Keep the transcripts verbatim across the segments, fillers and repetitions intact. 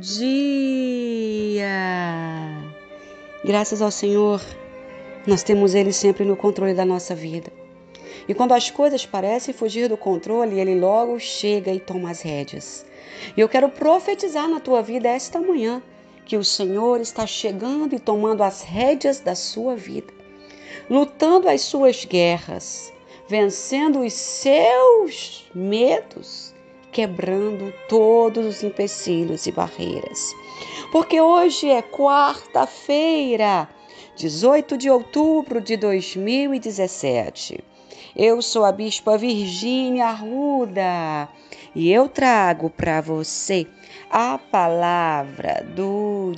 dia! Graças ao Senhor, nós temos Ele sempre no controle da nossa vida. E quando as coisas parecem fugir do controle, Ele logo chega e toma as rédeas. E eu quero profetizar na tua vida esta manhã, que o Senhor está chegando e tomando as rédeas da sua vida, lutando as suas guerras, vencendo os seus medos, quebrando todos os empecilhos e barreiras. Porque hoje é quarta-feira, dezoito de outubro de dois mil e dezessete. Eu sou a Bispa Virgínia Arruda e eu trago para você a palavra do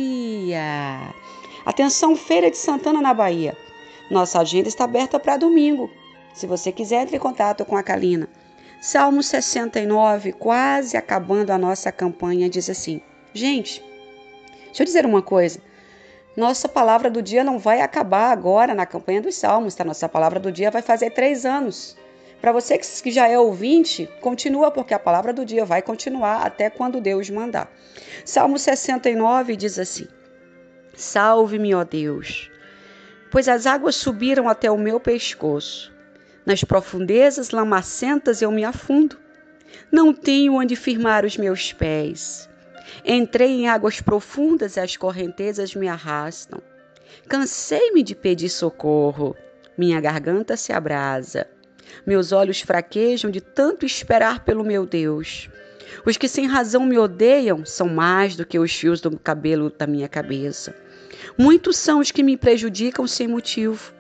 dia. Atenção, Feira de Santana, na Bahia. Nossa agenda está aberta para domingo. Se você quiser, entre em contato com a Kalina. Salmo sessenta e nove, quase acabando a nossa campanha, diz assim: gente, deixa eu dizer uma coisa. Nossa palavra do dia não vai acabar agora na campanha dos Salmos, tá? Nossa palavra do dia vai fazer três anos. Para você que já é ouvinte, continua, porque a palavra do dia vai continuar até quando Deus mandar. Salmo sessenta e nove diz assim: salve-me, ó Deus, pois as águas subiram até o meu pescoço. Nas profundezas lamacentas eu me afundo. Não tenho onde firmar os meus pés. Entrei em águas profundas e as correntezas me arrastam. Cansei-me de pedir socorro. Minha garganta se abrasa. Meus olhos fraquejam de tanto esperar pelo meu Deus. Os que sem razão me odeiam são mais do que os fios do cabelo da minha cabeça. Muitos são os que me prejudicam sem motivo.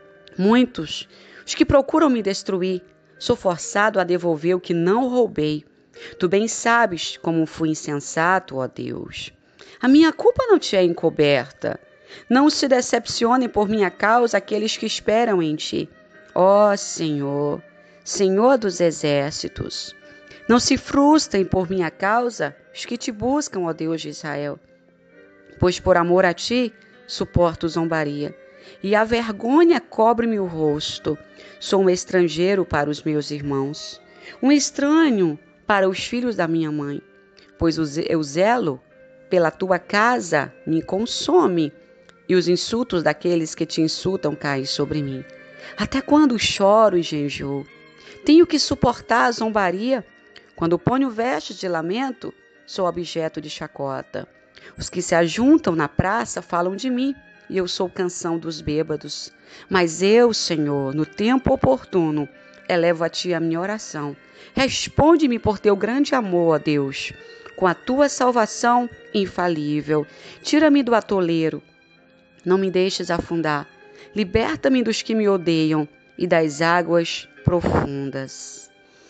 Muitos os que procuram me destruir. Sou forçado a devolver o que não roubei. Tu bem sabes como fui insensato, ó Deus. A minha culpa não te é encoberta. Não se decepcionem por minha causa aqueles que esperam em ti. Ó Senhor, Senhor dos exércitos. Não se frustrem por minha causa os que te buscam, ó Deus de Israel. Pois por amor a ti suporto zombaria, e a vergonha cobre-me o rosto. Sou um estrangeiro para os meus irmãos, um estranho para os filhos da minha mãe, pois o zelo pela tua casa me consome, e os insultos daqueles que te insultam caem sobre mim. Até quando choro e jejoo? Tenho que suportar a zombaria. Quando ponho vestes de lamento, sou objeto de chacota. Os que se ajuntam na praça falam de mim, e eu sou canção dos bêbados. Mas eu, Senhor, no tempo oportuno, elevo a ti a minha oração. Responde-me por teu grande amor, ó Deus, com a tua salvação infalível. Tira-me do atoleiro, não me deixes afundar. Liberta-me dos que me odeiam e das águas profundas.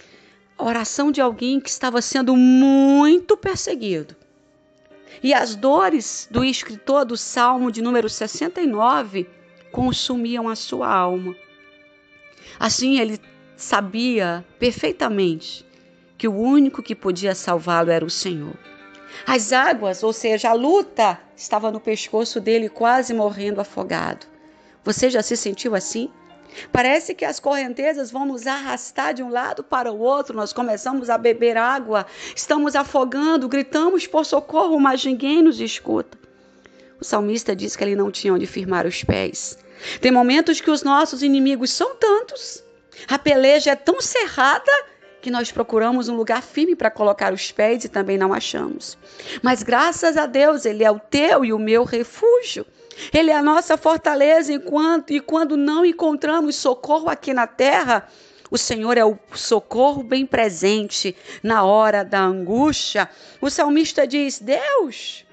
A oração de alguém que estava sendo muito perseguido. E as dores do escritor do Salmo de número sessenta e nove consumiam a sua alma. Assim ele sabia perfeitamente que o único que podia salvá-lo era o Senhor. As águas, ou seja, a luta, estava no pescoço dele, quase morrendo afogado. Você já se sentiu assim? Parece que as correntezas vão nos arrastar de um lado para o outro, nós começamos a beber água, estamos afogando, gritamos por socorro, mas ninguém nos escuta. O salmista diz que ele não tinha onde firmar os pés. Tem momentos que os nossos inimigos são tantos, a peleja é tão cerrada, que nós procuramos um lugar firme para colocar os pés e também não achamos. Mas graças a Deus, Ele é o teu e o meu refúgio. Ele é a nossa fortaleza enquanto, e quando não encontramos socorro aqui na terra, o Senhor é o socorro bem presente na hora da angústia. O salmista diz: Deus,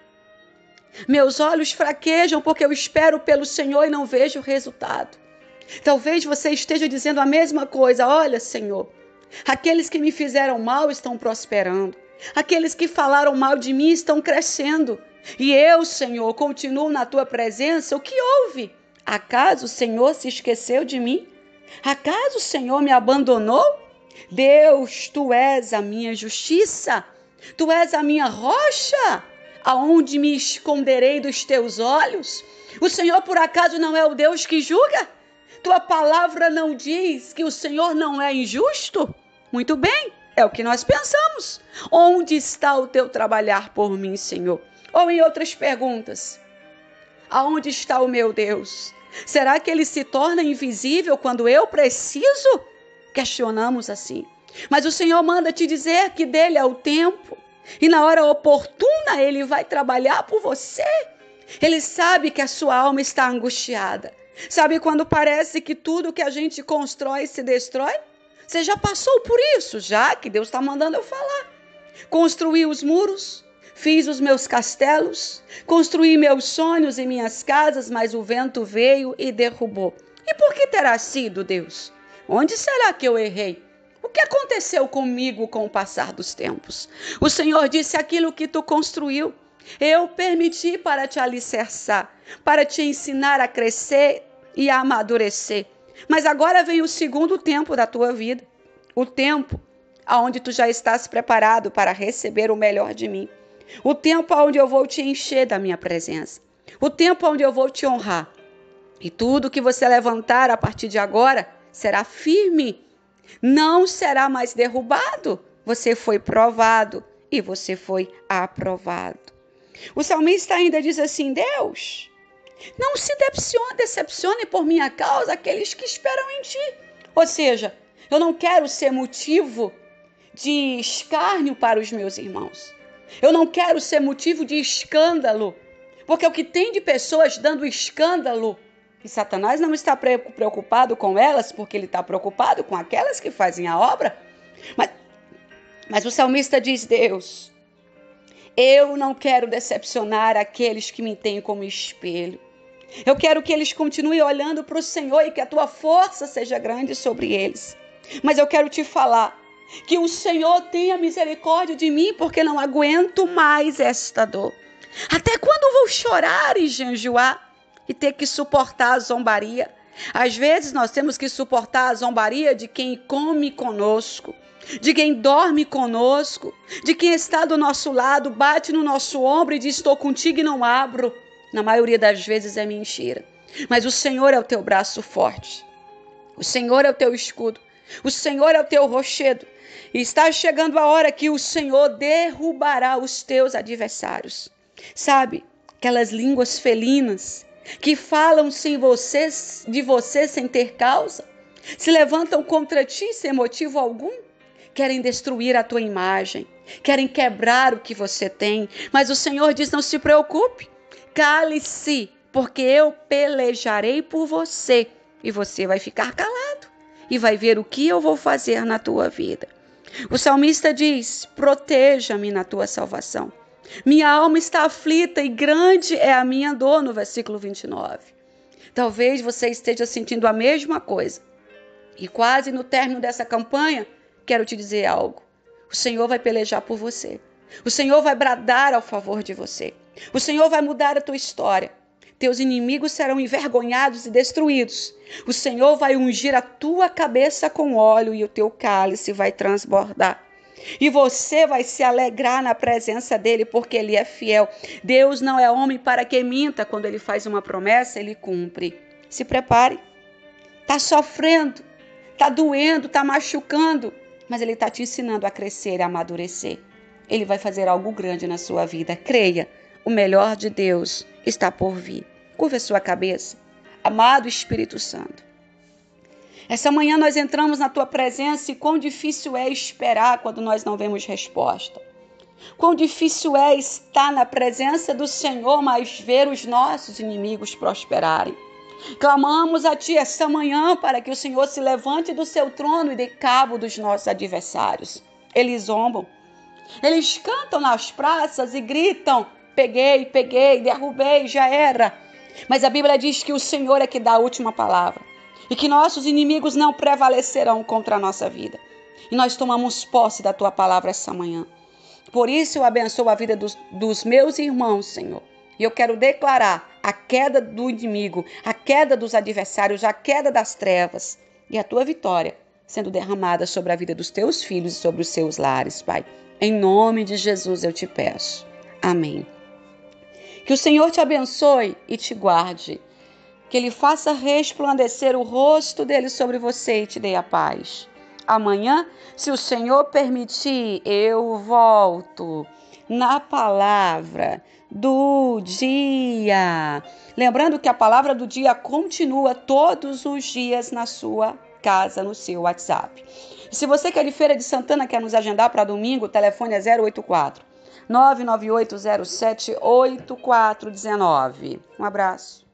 meus olhos fraquejam porque eu espero pelo Senhor e não vejo o resultado. Talvez você esteja dizendo a mesma coisa. Olha, Senhor, aqueles que me fizeram mal estão prosperando. Aqueles que falaram mal de mim estão crescendo. E eu, Senhor, continuo na tua presença. O que houve? Acaso o Senhor se esqueceu de mim? Acaso o Senhor me abandonou? Deus, tu és a minha justiça. Tu és a minha rocha. Aonde me esconderei dos teus olhos? O Senhor, por acaso, não é o Deus que julga? Tua palavra não diz que o Senhor não é injusto? Muito bem. É o que nós pensamos. Onde está o teu trabalhar por mim, Senhor? Ou em outras perguntas, aonde está o meu Deus? Será que ele se torna invisível quando eu preciso? Questionamos assim. Mas o Senhor manda te dizer que dele é o tempo. E na hora oportuna ele vai trabalhar por você. Ele sabe que a sua alma está angustiada. Sabe quando parece que tudo que a gente constrói se destrói? Você já passou por isso, já que Deus está mandando eu falar. Construí os muros, fiz os meus castelos, construí meus sonhos e minhas casas, mas o vento veio e derrubou. E por que terá sido, Deus? Onde será que eu errei? O que aconteceu comigo com o passar dos tempos? O Senhor disse: aquilo que tu construiu, eu permiti para te alicerçar, para te ensinar a crescer e a amadurecer. Mas agora vem o segundo tempo da tua vida, o tempo onde tu já estás preparado para receber o melhor de mim, o tempo onde eu vou te encher da minha presença, o tempo onde eu vou te honrar. E tudo que você levantar a partir de agora será firme, não será mais derrubado. Você foi provado e você foi aprovado. O salmista ainda diz assim: Deus, não se decepcione, decepcione por minha causa aqueles que esperam em ti. Ou seja, eu não quero ser motivo de escárnio para os meus irmãos. Eu não quero ser motivo de escândalo, porque o que tem de pessoas dando escândalo, e Satanás não está preocupado com elas, porque ele está preocupado com aquelas que fazem a obra. Mas, mas o salmista diz: Deus, eu não quero decepcionar aqueles que me têm como espelho. Eu quero que eles continuem olhando para o Senhor e que a tua força seja grande sobre eles. Mas eu quero te falar que o Senhor tenha misericórdia de mim, porque não aguento mais esta dor. Até quando vou chorar e jejuar e ter que suportar a zombaria? Às vezes nós temos que suportar a zombaria de quem come conosco, de quem dorme conosco, de quem está do nosso lado, bate no nosso ombro e diz: estou contigo e não abro. Na maioria das vezes é mentira. Mas o Senhor é o teu braço forte. O Senhor é o teu escudo. O Senhor é o teu rochedo. E está chegando a hora que o Senhor derrubará os teus adversários. Sabe, aquelas línguas felinas que falam sem você, de você sem ter causa, se levantam contra ti sem motivo algum, querem destruir a tua imagem, querem quebrar o que você tem. Mas o Senhor diz: não se preocupe, cale-se, porque eu pelejarei por você e você vai ficar calado e vai ver o que eu vou fazer na tua vida. O salmista diz: proteja-me na tua salvação. Minha alma está aflita e grande é a minha dor, no versículo vinte e nove. Talvez você esteja sentindo a mesma coisa. E quase no término dessa campanha, quero te dizer algo. O Senhor vai pelejar por você. O Senhor vai bradar ao favor de você. O Senhor vai mudar a tua história. Teus inimigos serão envergonhados e destruídos. O Senhor vai ungir a tua cabeça com óleo e o teu cálice vai transbordar. E você vai se alegrar na presença dele, porque ele é fiel. Deus não é homem para que minta. Quando ele faz uma promessa, ele cumpre. Se prepare. Está sofrendo, está doendo, está machucando, mas ele está te ensinando a crescer e a amadurecer. Ele vai fazer algo grande na sua vida. Creia, o melhor de Deus está por vir. Curva a sua cabeça. Amado Espírito Santo, essa manhã nós entramos na tua presença e quão difícil é esperar quando nós não vemos resposta. Quão difícil é estar na presença do Senhor, mas ver os nossos inimigos prosperarem. Clamamos a ti essa manhã para que o Senhor se levante do seu trono e dê cabo dos nossos adversários. Eles zombam. Eles cantam nas praças e gritam: peguei, peguei, derrubei, já era. Mas a Bíblia diz que o Senhor é que dá a última palavra e que nossos inimigos não prevalecerão contra a nossa vida. E nós tomamos posse da tua palavra essa manhã. Por isso eu abençoo a vida dos, dos meus irmãos, Senhor. E eu quero declarar a queda do inimigo, a queda dos adversários, a queda das trevas e a tua vitória sendo derramada sobre a vida dos teus filhos e sobre os seus lares, Pai. Em nome de Jesus eu te peço. Amém. Que o Senhor te abençoe e te guarde. Que Ele faça resplandecer o rosto dele sobre você e te dê a paz. amanhã, se o Senhor permitir, eu volto na palavra do dia. Lembrando que a palavra do dia continua todos os dias na sua casa, no seu WhatsApp. E se você quer ir Feira de Santana, quer nos agendar para domingo, o telefone é zero oito quatro, nove nove oito zero sete, oito quatro um nove. Um abraço.